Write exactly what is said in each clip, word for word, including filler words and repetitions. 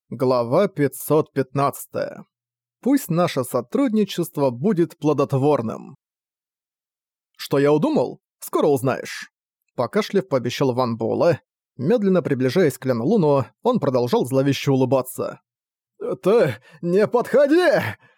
Глава пятьсот пятнадцать. Пусть наше сотрудничество будет плодотворным. Что я удумал? Скоро узнаешь. Покашляв, пообещал Ван Буэлэ. Медленно приближаясь к Лян Луну, он продолжал зловеще улыбаться. «Ты не подходи!»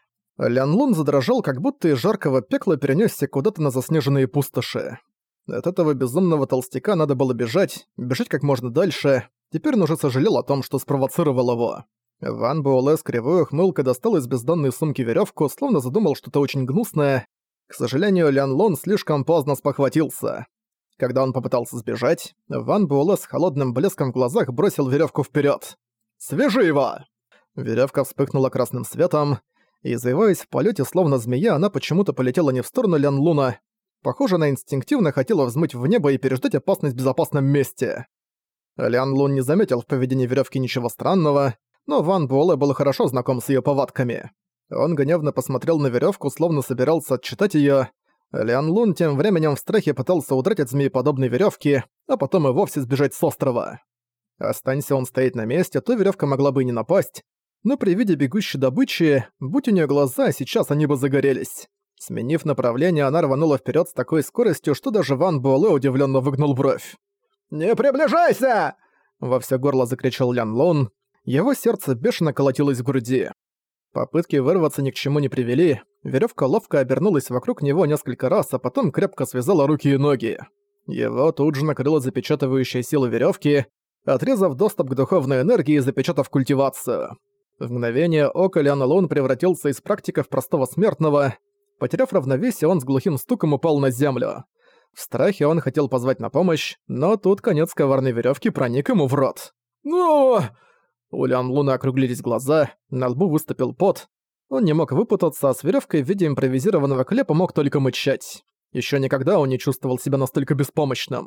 Лян Лун задрожал, как будто из жаркого пекла перенесся куда-то на заснеженные пустоши. От этого безумного толстяка надо было бежать, бежать как можно дальше. Теперь он уже сожалел о том, что спровоцировал его. Ван Буэлэ с кривой ухмылкой достал из бездонной сумки веревку, словно задумал что-то очень гнусное. К сожалению, Лян Лун слишком поздно спохватился. Когда он попытался сбежать, Ван Буэлэ с холодным блеском в глазах бросил веревку вперед. «Свяжи его!» Веревка вспыхнула красным светом, и, извиваясь в полете, словно змея, она почему-то полетела не в сторону Лян Луна. Похоже, она инстинктивно хотела взмыть в небо и переждать опасность в безопасном месте. Лян Лун не заметил в поведении веревки ничего странного, но Ван Буэлэ был хорошо знаком с ее повадками. Он гневно посмотрел на веревку, словно собирался отчитать ее. Лян Лун тем временем в страхе пытался удрать от змееподобной веревки, а потом и вовсе сбежать с острова. Останься он стоять на месте, то веревка могла бы и не напасть, но при виде бегущей добычи, будь у нее глаза, сейчас они бы загорелись. Сменив направление, она рванула вперед с такой скоростью, что даже Ван Буэлэ удивленно выгнул бровь. «Не приближайся!» Во всё горло закричал Лян Лун. Его сердце бешено колотилось в груди. Попытки вырваться ни к чему не привели. Верёвка ловко обернулась вокруг него несколько раз, а потом крепко связала руки и ноги. Его тут же накрыла запечатывающая сила верёвки, отрезав доступ к духовной энергии и запечатав культивацию. В мгновение ока Лян Лун превратился из практика в простого смертного. Потеряв равновесие, он с глухим стуком упал на землю. В страхе он хотел позвать на помощь, но тут конец коварной верёвки проник ему в рот. «Ну!» У Лян Луна округлились глаза, на лбу выступил пот. Он не мог выпутаться, а с верёвкой в виде импровизированного клепа мог только мычать. Ещё никогда он не чувствовал себя настолько беспомощным.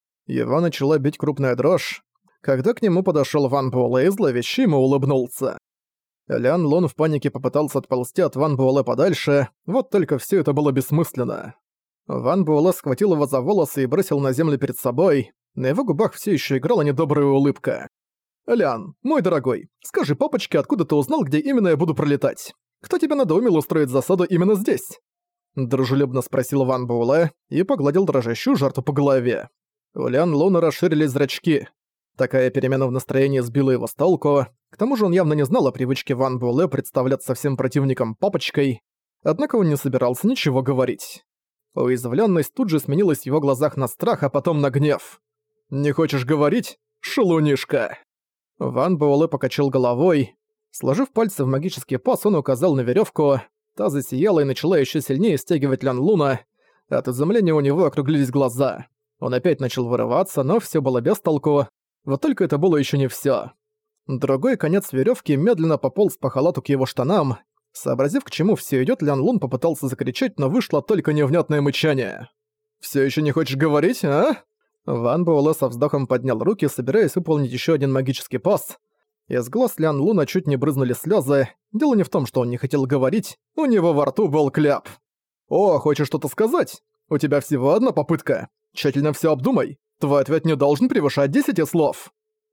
Его начала бить крупная дрожь, когда к нему подошёл Ван Буэлэ и зловеще ему улыбнулся. Лян Лун в панике попытался отползти от Ван Буэлэ подальше, вот только всё это было бессмысленно. Ван Буэлэ схватил его за волосы и бросил на землю перед собой. На его губах всё ещё играла недобрая улыбка. «Лян, мой дорогой, скажи папочке, откуда ты узнал, где именно я буду пролетать? Кто тебя надоумил устроить засаду именно здесь?» Дружелюбно спросил Ван Буэлэ и погладил дрожащую жертву по голове. У Лян Луна расширились зрачки. Такая перемена в настроении сбила его с толку. К тому же он явно не знал о привычке Ван Буэлэ представляться всем противникам папочкой, однако он не собирался ничего говорить. Уязвлённость тут же сменилась в его глазах на страх, а потом на гнев. «Не хочешь говорить? Шалунишка!» Ван Буэлэ покачал головой. Сложив пальцы в магический паз, он указал на верёвку. Та засияла и начала ещё сильнее стягивать Лян Луна. От изумления у него округлились глаза. Он опять начал вырываться, но всё было без толку. Вот только это было ещё не всё. Другой конец верёвки медленно пополз по халату к его штанам. Сообразив, к чему всё идёт, Лян Лун попытался закричать, но вышло только невнятное мычание. «Всё ещё не хочешь говорить, а?» Ван Буэлэ со вздохом поднял руки, собираясь выполнить ещё один магический пас. Из глаз Лян Луна чуть не брызнули слёзы. Дело не в том, что он не хотел говорить, у него во рту был кляп. «О, хочешь что-то сказать? У тебя всего одна попытка. Тщательно всё обдумай. Твой ответ не должен превышать десяти слов».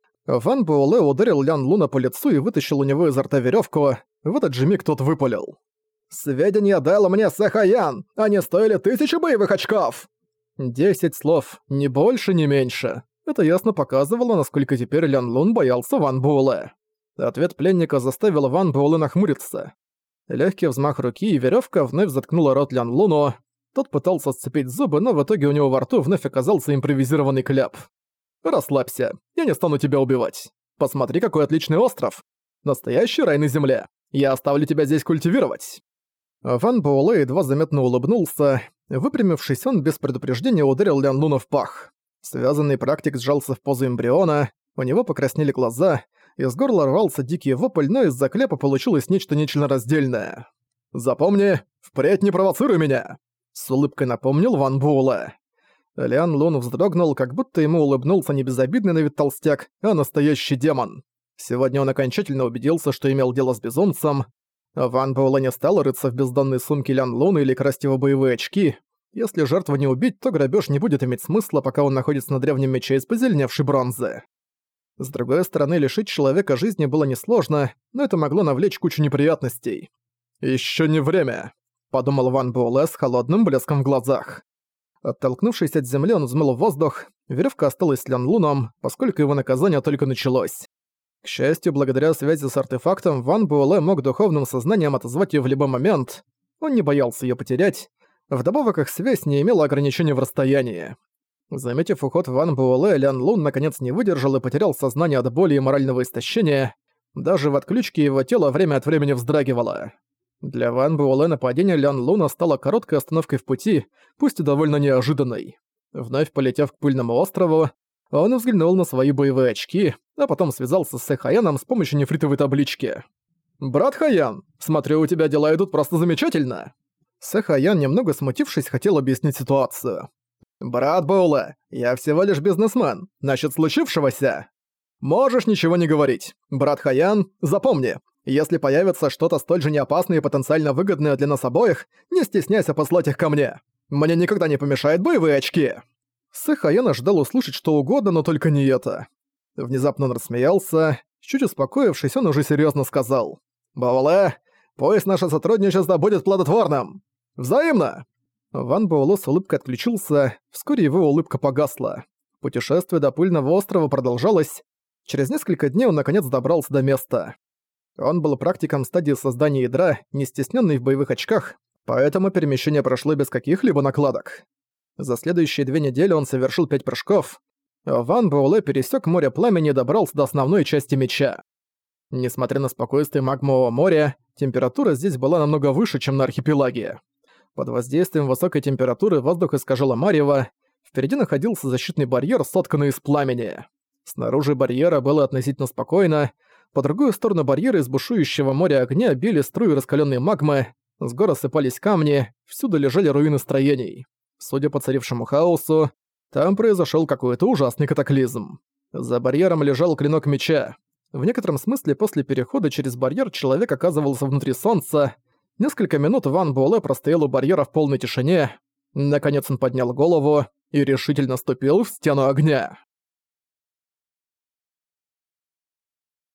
Ван Буэлэ ударил Лян Луна по лицу и вытащил у него изо рта верёвку. В этот же миг тот выпалил. «Сведения дал мне Сэхаян! Они стоили тысячи боевых очков!» Десять слов, ни больше, ни меньше. Это ясно показывало, насколько теперь Лян Лун боялся Ван Буэлэ. Ответ пленника заставил Ван Буэлэ нахмуриться. Лёгкий взмах руки, и верёвка вновь заткнула рот Лян Луну. Тот пытался сцепить зубы, но в итоге у него во рту вновь оказался импровизированный кляп. «Расслабься, я не стану тебя убивать. Посмотри, какой отличный остров. Настоящий рай на земле. Я оставлю тебя здесь культивировать». Ван Буэлэ едва заметно улыбнулся. Выпрямившись, он без предупреждения ударил Лян Луна в пах. Связанный практик сжался в позу эмбриона, у него покраснели глаза, из горла рвался дикий вопль, но из-за кляпа получилось нечто нечленораздельное. «Запомни, впредь не провоцируй меня!» С улыбкой напомнил Ван Буэлэ. Лян Лун вздрогнул, как будто ему улыбнулся не безобидный на вид толстяк, а настоящий демон. Сегодня он окончательно убедился, что имел дело с безумцем. Ван Буэлэ не стал рыться в бездонной сумке Лян Луна или красть его боевые очки. Если жертву не убить, то грабеж не будет иметь смысла, пока он находится на древнем мече из позеленевшей бронзы. С другой стороны, лишить человека жизни было несложно, но это могло навлечь кучу неприятностей. «Ещё не время», — подумал Ван Буэлэ с холодным блеском в глазах. Оттолкнувшись от земли, он взмыл в воздух, верёвка осталась с Лян Луном, поскольку его наказание только началось. К счастью, благодаря связи с артефактом, Ван Буэлэ мог духовным сознанием отозвать её в любой момент. Он не боялся её потерять. Вдобавок, их связь не имела ограничений в расстоянии. Заметив уход Ван Буэлэ, Лян Лун наконец не выдержал и потерял сознание от боли и морального истощения. Даже в отключке его тело время от времени вздрагивало. Для Ван Буэлэ нападение Лян Луна стало короткой остановкой в пути, пусть и довольно неожиданной. Вновь полетев к пыльному острову, он взглянул на свои боевые очки, а потом связался с Сэ Хаяном с помощью нефритовой таблички. «Брат Хаян, смотрю, у тебя дела идут просто замечательно!» Сэ Хаян, немного смутившись, хотел объяснить ситуацию. «Брат Буэлэ, я всего лишь бизнесмен. Насчет случившегося...» «Можешь ничего не говорить. Брат Хаян, запомни, если появится что-то столь же неопасное и потенциально выгодное для нас обоих, не стесняйся послать их ко мне. Мне никогда не помешают боевые очки». Сэ Хаян ожидал услышать что угодно, но только не это. Внезапно он рассмеялся. Чуть успокоившись, он уже серьезно сказал. «Буэлэ, пусть наше сотрудничество будет плодотворным. Взаимно!» Ван Буэлэ с улыбкой отключился, вскоре его улыбка погасла. Путешествие до пыльного острова продолжалось. Через несколько дней он наконец добрался до места. Он был практиком стадии создания ядра, не стесненный в боевых очках, поэтому перемещение прошло без каких-либо накладок. За следующие две недели он совершил пять прыжков. Ван Буэлэ пересек море пламени и добрался до основной части меча. Несмотря на спокойствие магмового моря, температура здесь была намного выше, чем на архипелаге. Под воздействием высокой температуры воздух искажало марево, впереди находился защитный барьер, сотканный из пламени. Снаружи барьера было относительно спокойно, по другую сторону барьера из бушующего моря огня били струи раскаленной магмы, с гор осыпались камни, всюду лежали руины строений. Судя по царившему хаосу, там произошел какой-то ужасный катаклизм. За барьером лежал клинок меча. В некотором смысле после перехода через барьер человек оказывался внутри солнца. Несколько минут Ван Буэлэ простоял у барьера в полной тишине. Наконец он поднял голову и решительно ступил в стену огня.